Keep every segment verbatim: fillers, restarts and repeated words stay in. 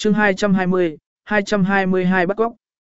chương hai trăm hai mươi, hai trăm hai mươi hai bắt cóc.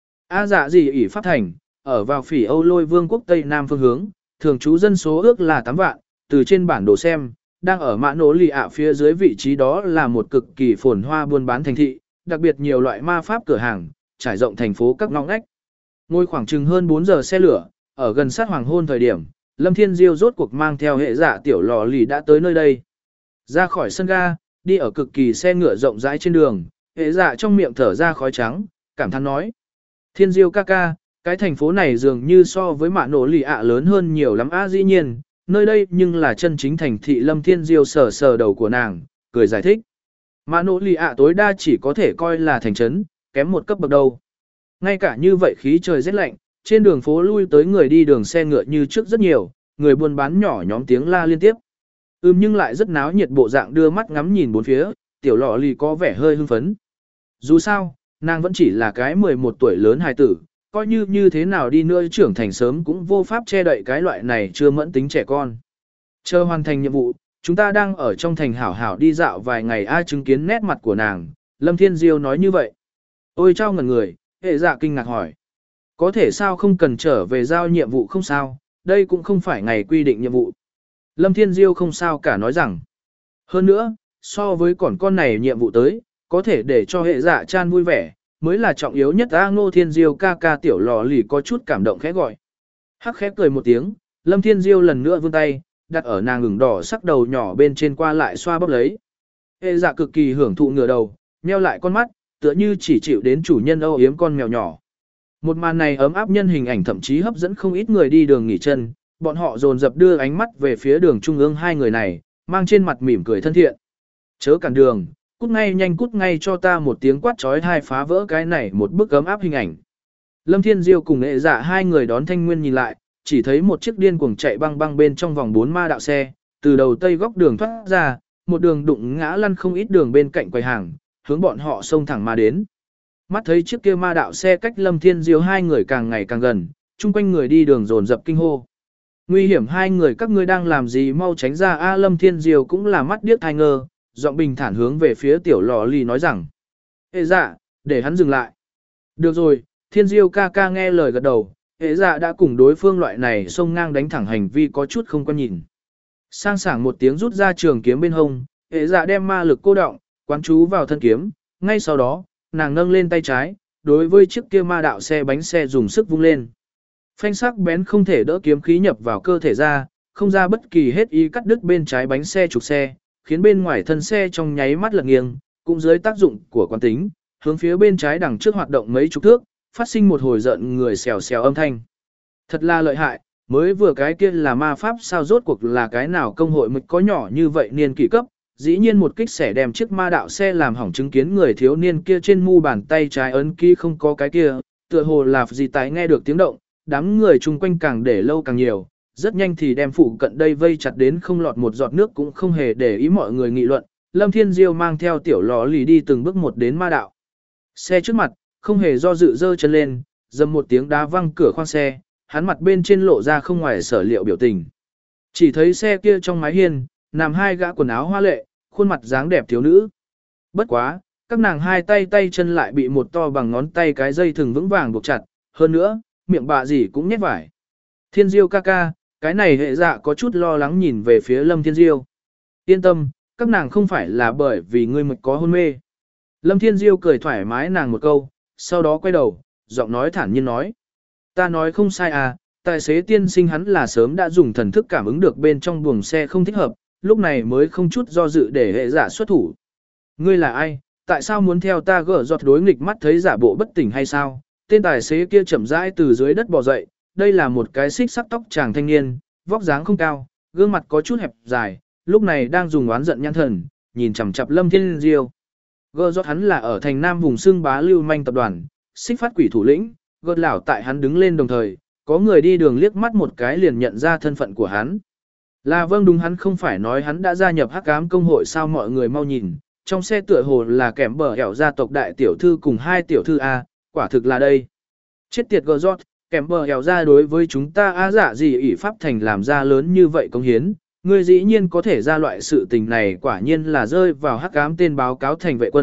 A dạ gì ỷ Pháp Thành, ở vào phỉ Âu Lôi Vương quốc Tây Nam phương hướng, thường trú dân số ước là tám vạn, từ trên bản đồ xem, đang ở mã nỗ lì ạ phía dưới vị trí đó là một cực kỳ phồn hoa buôn bán thành thị, đặc biệt nhiều loại ma pháp cửa hàng, trải rộng thành phố các ngõ ngách. Ngồi khoảng chừng hơn bốn giờ xe lửa, ở gần sát hoàng hôn thời điểm, Lâm Thiên Diêu rốt cuộc mang theo hệ dạ tiểu lò lì đã tới nơi đây. Ra khỏi sân ga, đi ở cực kỳ xe ngựa rộng rãi trên đường, hệ dạ trong miệng thở ra khói trắng, cảm thán nói. Thiên Diêu ca ca, cái thành phố này dường như so với mạ nổ lì ạ lớn hơn nhiều lắm á. Dĩ nhiên, nơi đây nhưng là chân chính thành thị. Lâm Thiên Diêu sờ sờ đầu của nàng, cười giải thích. Mạ nổ lì ạ tối đa chỉ có thể coi là thành trấn, kém một cấp bậc đâu. Ngay cả như vậy khí trời rất lạnh, trên đường phố lui tới người đi đường xe ngựa như trước rất nhiều, người buôn bán nhỏ nhóm tiếng la liên tiếp. Ừm nhưng lại rất náo nhiệt bộ dạng đưa mắt ngắm nhìn bốn phía, tiểu lọ lì có vẻ hơi hưng phấn. Dù sao, nàng vẫn chỉ là cái mười một tuổi lớn hài tử, coi như như thế nào đi nữa trưởng thành sớm cũng vô pháp che đậy cái loại này chưa mẫn tính trẻ con. Chờ hoàn thành nhiệm vụ, chúng ta đang ở trong thành hảo hảo đi dạo vài ngày. Ai chứng kiến nét mặt của nàng, Lâm Thiên Diêu nói như vậy. Ôi trao ngẩn người, hệ dạ kinh ngạc hỏi. Có thể sao không cần trở về giao nhiệm vụ không sao, đây cũng không phải ngày quy định nhiệm vụ. Lâm Thiên Diêu không sao cả nói rằng. Hơn nữa, so với còn con này nhiệm vụ tới, có thể để cho hệ dạ chan vui vẻ, mới là trọng yếu nhất. A Ngô Thiên Diêu ca ca tiểu lò lì có chút cảm động khẽ gọi. Hắc khẽ cười một tiếng, Lâm Thiên Diêu lần nữa vươn tay, đặt ở nàng ửng đỏ sắc đầu nhỏ bên trên qua lại xoa bóp lấy. Hệ dạ cực kỳ hưởng thụ ngửa đầu, nheo lại con mắt, tựa như chỉ chịu đến chủ nhân âu yếm con mèo nhỏ. Một màn này ấm áp nhân hình ảnh thậm chí hấp dẫn không ít người đi đường nghỉ chân, bọn họ dồn dập đưa ánh mắt về phía đường trung ương hai người này, mang trên mặt mỉm cười thân thiện. Chớ cản đường, cút ngay nhanh cút ngay cho ta, một tiếng quát chói tai phá vỡ cái này một bức ấm áp hình ảnh. Lâm Thiên Diêu cùng Nghệ Dạ hai người đón Thanh Nguyên nhìn lại, chỉ thấy một chiếc điên cuồng chạy băng băng bên trong vòng bốn ma đạo xe, từ đầu tây góc đường thoát ra, một đường đụng ngã lăn không ít đường bên cạnh quầy hàng, hướng bọn họ xông thẳng mà đến. Mắt thấy chiếc kia ma đạo xe cách Lâm Thiên Diêu hai người càng ngày càng gần, chung quanh người đi đường dồn dập kinh hô. Nguy hiểm, hai người các ngươi đang làm gì, mau tránh ra a. Lâm Thiên Diêu cũng là mắt điếc tai ngơ, giọng bình thản hướng về phía tiểu lò lì nói rằng. Hệ dạ, để hắn dừng lại. Được rồi, Thiên Diêu ca ca nghe lời gật đầu, hệ dạ đã cùng đối phương loại này xông ngang đánh thẳng hành vi có chút không quan nhìn. Sang sảng một tiếng rút ra trường kiếm bên hông, hệ dạ đem ma lực cô động, quán chú vào thân kiếm, ngay sau đó, nàng nâng lên tay trái, đối với chiếc kia ma đạo xe bánh xe dùng sức vung lên. Phanh sắc bén không thể đỡ kiếm khí nhập vào cơ thể ra, không ra bất kỳ hết ý cắt đứt bên trái bánh xe trục xe, khiến bên ngoài thân xe trong nháy mắt lật nghiêng, cũng dưới tác dụng của quán tính, hướng phía bên trái đằng trước hoạt động mấy chục thước, phát sinh một hồi giận người xèo xèo âm thanh. Thật là lợi hại, mới vừa cái kia là ma pháp sao, rốt cuộc là cái nào công hội mực có nhỏ như vậy niên kỷ cấp, dĩ nhiên một kích xẻ đem chiếc ma đạo xe làm hỏng. Chứng kiến người thiếu niên kia trên mu bàn tay trái ấn ký không có cái kia, tựa hồ là gì tái nghe được tiếng động, đám người chung quanh càng để lâu càng nhiều, rất nhanh thì đem phụ cận đây vây chặt đến không lọt một giọt nước, cũng không hề để ý mọi người nghị luận. Lâm Thiên Diêu mang theo tiểu lò lì đi từng bước một đến ma đạo xe trước mặt, không hề do dự giơ chân lên, dầm một tiếng đá văng cửa khoang xe, hắn mặt bên trên lộ ra không ngoài sở liệu biểu tình. Chỉ thấy xe kia trong mái hiên nằm hai gã quần áo hoa lệ, khuôn mặt dáng đẹp thiếu nữ. Bất quá, các nàng hai tay tay chân lại bị một to bằng ngón tay cái dây thừng vững vàng buộc chặt, hơn nữa, miệng bạ gì cũng nhét vải. Thiên Diêu ca ca, cái này hệ dạ có chút lo lắng nhìn về phía Lâm Thiên Diêu. Yên tâm, các nàng không phải là bởi vì ngươi mực có hôn mê. Lâm Thiên Diêu cười thoải mái nàng một câu, sau đó quay đầu, giọng nói thản nhiên nói. Ta nói không sai à, tài xế tiên sinh hắn là sớm đã dùng thần thức cảm ứng được bên trong buồng xe không thích hợp, lúc này mới không chút do dự để hệ giả xuất thủ. Ngươi là ai, tại sao muốn theo ta gỡ giọt đối nghịch, mắt thấy giả bộ bất tỉnh hay sao? Tên tài xế kia chậm rãi từ dưới đất bò dậy, đây là một cái xích sắc tóc chàng thanh niên, vóc dáng không cao, gương mặt có chút hẹp dài, lúc này đang dùng oán giận nhãn thần, nhìn chằm chằm Lâm Thiên Diêu. Gỡ giọt hắn là ở thành Nam vùng xương bá lưu manh tập đoàn, xích phát quỷ thủ lĩnh, gợt lão tại hắn đứng lên đồng thời, có người đi đường liếc mắt một cái liền nhận ra thân phận của hắn. Là vâng, đúng, hắn không phải nói hắn đã gia nhập hắc ám công hội sao? Mọi người mau nhìn, trong xe tựa hồ là kèm bờ ẻo gia tộc đại tiểu thư cùng hai tiểu thư A, quả thực là đây. Chết tiệt gờ giọt, kèm bờ ẻo ra đối với chúng ta á dạ gì ỷ pháp thành làm ra lớn như vậy công hiến, ngươi dĩ nhiên có thể ra loại sự tình này, quả nhiên là rơi vào hắc ám tên báo cáo thành vệ quân,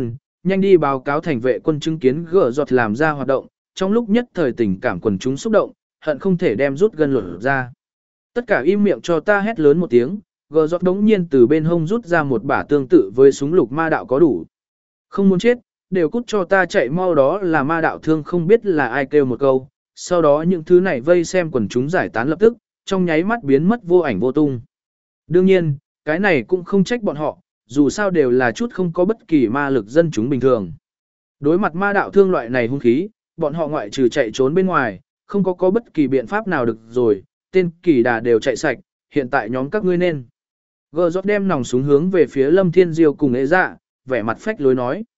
nhanh đi báo cáo thành vệ quân chứng kiến gỡ giọt làm ra hoạt động, trong lúc nhất thời tình cảm quần chúng xúc động, hận không thể đem rút gân lột ra. Tất cả im miệng cho ta hét lớn một tiếng, gỡ giọt đống nhiên từ bên hông rút ra một bả tương tự với súng lục ma đạo có đủ. Không muốn chết, đều cút cho ta chạy mau, đó là ma đạo thương không biết là ai kêu một câu, sau đó những thứ này vây xem quần chúng giải tán lập tức, trong nháy mắt biến mất vô ảnh vô tung. Đương nhiên, cái này cũng không trách bọn họ, dù sao đều là chút không có bất kỳ ma lực dân chúng bình thường. Đối mặt ma đạo thương loại này hung khí, bọn họ ngoại trừ chạy trốn bên ngoài, không có có bất kỳ biện pháp nào được rồi, tên kỳ đà đều chạy sạch, hiện tại nhóm các ngươi nên. Gờ giọt đem nòng súng hướng về phía Lâm Thiên Diêu cùng ế dạ, vẻ mặt phách lối nói.